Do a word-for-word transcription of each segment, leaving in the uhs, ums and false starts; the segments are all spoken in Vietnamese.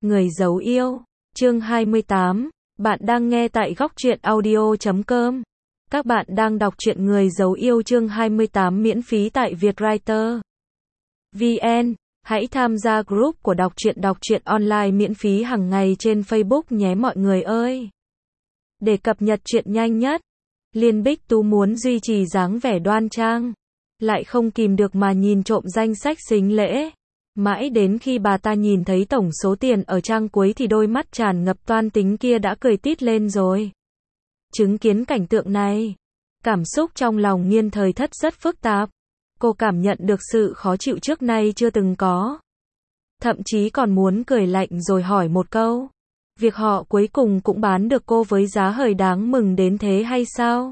Người giấu yêu, chương hai mươi tám, bạn đang nghe tại góc truyện audio chấm com. Các bạn đang đọc truyện Người giấu yêu chương hai mươi tám miễn phí tại Vietwriter. vê en, hãy tham gia group của đọc truyện đọc truyện online miễn phí hàng ngày trên Facebook nhé mọi người ơi. Để cập nhật truyện nhanh nhất, Liên Bích Tú muốn duy trì dáng vẻ đoan trang, lại không kìm được mà nhìn trộm danh sách sính lễ. Mãi đến khi bà ta nhìn thấy tổng số tiền ở trang cuối thì đôi mắt tràn ngập toan tính kia đã cười tít lên rồi. Chứng kiến cảnh tượng này, cảm xúc trong lòng Nghiên Thời Thất rất phức tạp. Cô cảm nhận được sự khó chịu trước nay chưa từng có. Thậm chí còn muốn cười lạnh rồi hỏi một câu. Việc họ cuối cùng cũng bán được cô với giá hời đáng mừng đến thế hay sao?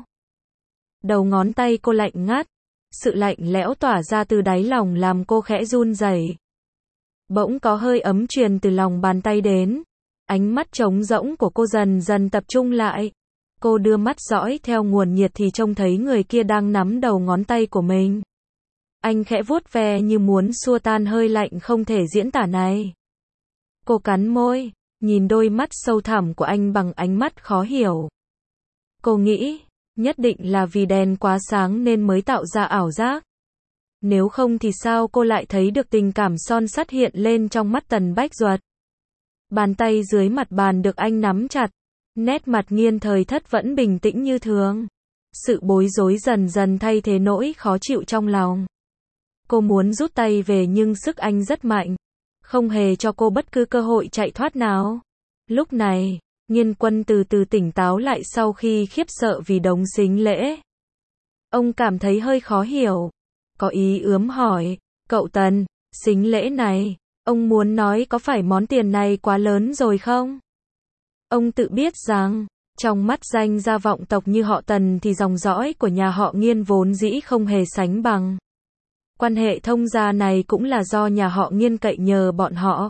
Đầu ngón tay cô lạnh ngắt. Sự lạnh lẽo tỏa ra từ đáy lòng làm cô khẽ run rẩy. Bỗng có hơi ấm truyền từ lòng bàn tay đến. Ánh mắt trống rỗng của cô dần dần tập trung lại. Cô đưa mắt dõi theo nguồn nhiệt thì trông thấy người kia đang nắm đầu ngón tay của mình. Anh khẽ vuốt ve như muốn xua tan hơi lạnh không thể diễn tả này. Cô cắn môi, nhìn đôi mắt sâu thẳm của anh bằng ánh mắt khó hiểu. Cô nghĩ, nhất định là vì đèn quá sáng nên mới tạo ra ảo giác. Nếu không thì sao cô lại thấy được tình cảm son sắt hiện lên trong mắt Tần Bách Duật. Bàn tay dưới mặt bàn được anh nắm chặt. Nét mặt Nghiên Thời Thất vẫn bình tĩnh như thường. Sự bối rối dần dần thay thế nỗi khó chịu trong lòng. Cô muốn rút tay về nhưng sức anh rất mạnh. Không hề cho cô bất cứ cơ hội chạy thoát nào. Lúc này, Nghiên Quân từ từ tỉnh táo lại sau khi khiếp sợ vì đống sính lễ. Ông cảm thấy hơi khó hiểu. Có ý ướm hỏi, cậu Tần, sính lễ này, ông muốn nói có phải món tiền này quá lớn rồi không? Ông tự biết rằng, trong mắt danh gia vọng tộc như họ Tần thì dòng dõi của nhà họ Nghiên vốn dĩ không hề sánh bằng. Quan hệ thông gia này cũng là do nhà họ Nghiên cậy nhờ bọn họ.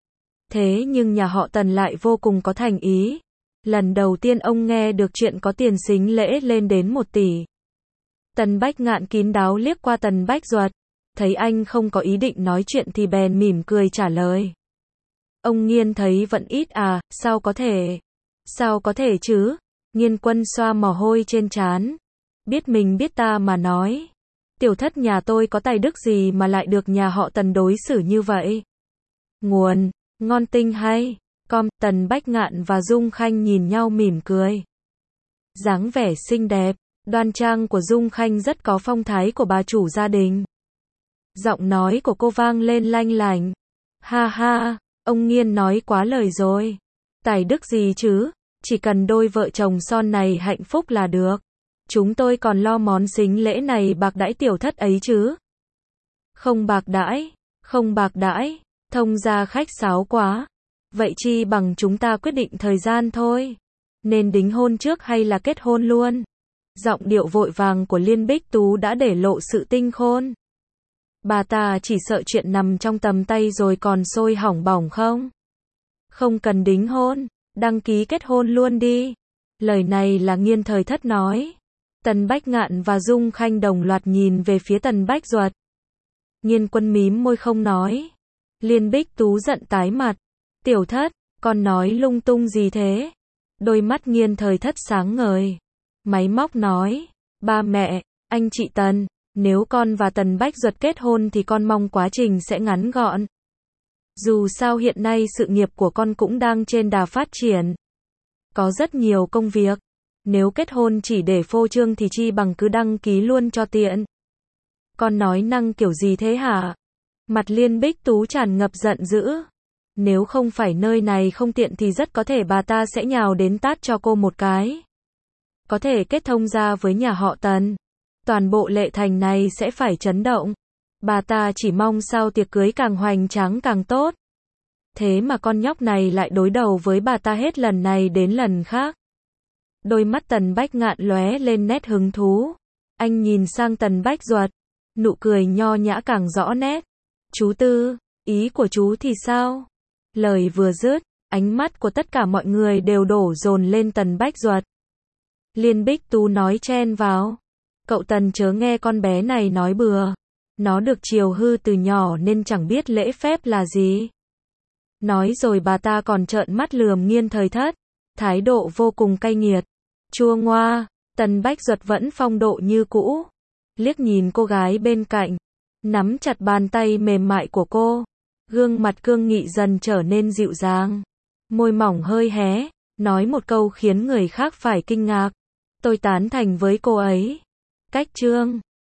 Thế nhưng nhà họ Tần lại vô cùng có thành ý. Lần đầu tiên ông nghe được chuyện có tiền sính lễ lên đến một tỷ. Tần Bách Ngạn kín đáo liếc qua Tần Bách Duật, thấy anh không có ý định nói chuyện thì bèn mỉm cười trả lời. Ông Nghiên thấy vẫn ít à, sao có thể? Sao có thể chứ? Nghiên Quân xoa mồ hôi trên trán. Biết mình biết ta mà nói. Tiểu thất nhà tôi có tài đức gì mà lại được nhà họ Tần đối xử như vậy? Nguồn, ngon tinh hay. Com, Tần Bách Ngạn và Dung Khanh nhìn nhau mỉm cười. Dáng vẻ xinh đẹp, đoan trang của Dung Khanh rất có phong thái của bà chủ gia đình. Giọng nói của cô vang lên lanh lành. Ha ha, ông Nghiên nói quá lời rồi. Tài đức gì chứ, chỉ cần đôi vợ chồng son này hạnh phúc là được. Chúng tôi còn lo món sính lễ này bạc đãi tiểu thất ấy chứ. Không bạc đãi, không bạc đãi, thông gia khách sáo quá. Vậy chi bằng chúng ta quyết định thời gian thôi. Nên đính hôn trước hay là kết hôn luôn? Giọng điệu vội vàng của Liên Bích Tú đã để lộ sự tinh khôn. Bà ta chỉ sợ chuyện nằm trong tầm tay rồi còn sôi hỏng bỏng không? Không cần đính hôn, đăng ký kết hôn luôn đi. Lời này là Nghiên Thời Thất nói. Tần Bách Ngạn và Dung Khanh đồng loạt nhìn về phía Tần Bách Duật. Nghiên Quân mím môi không nói. Liên Bích Tú giận tái mặt. Tiểu thất, con nói lung tung gì thế? Đôi mắt Nghiên Thời Thất sáng ngời. Máy móc nói, ba mẹ, anh chị Tần, nếu con và Tần Bách Duật kết hôn thì con mong quá trình sẽ ngắn gọn. Dù sao hiện nay sự nghiệp của con cũng đang trên đà phát triển. Có rất nhiều công việc. Nếu kết hôn chỉ để phô trương thì chi bằng cứ đăng ký luôn cho tiện. Con nói năng kiểu gì thế hả? Mặt Liên Bích Tú tràn ngập giận dữ. Nếu không phải nơi này không tiện thì rất có thể bà ta sẽ nhào đến tát cho cô một cái. Có thể kết thông gia với nhà họ Tần. Toàn bộ Lệ Thành này sẽ phải chấn động. Bà ta chỉ mong sao tiệc cưới càng hoành tráng càng tốt. Thế mà con nhóc này lại đối đầu với bà ta hết lần này đến lần khác. Đôi mắt Tần Bách Ngạn lóe lên nét hứng thú. Anh nhìn sang Tần Bách Duật. Nụ cười nho nhã càng rõ nét. Chú Tư, ý của chú thì sao? Lời vừa dứt, ánh mắt của tất cả mọi người đều đổ dồn lên Tần Bách Duật. Liên Bích Tú nói chen vào. Cậu Tần chớ nghe con bé này nói bừa. Nó được chiều hư từ nhỏ nên chẳng biết lễ phép là gì. Nói rồi bà ta còn trợn mắt lườm Nghiên Thời Thất, thái độ vô cùng cay nghiệt. Chua ngoa, Tần Bách Duật vẫn phong độ như cũ, liếc nhìn cô gái bên cạnh, nắm chặt bàn tay mềm mại của cô, gương mặt cương nghị dần trở nên dịu dàng, môi mỏng hơi hé, nói một câu khiến người khác phải kinh ngạc. Tôi tán thành với cô ấy. Cách chương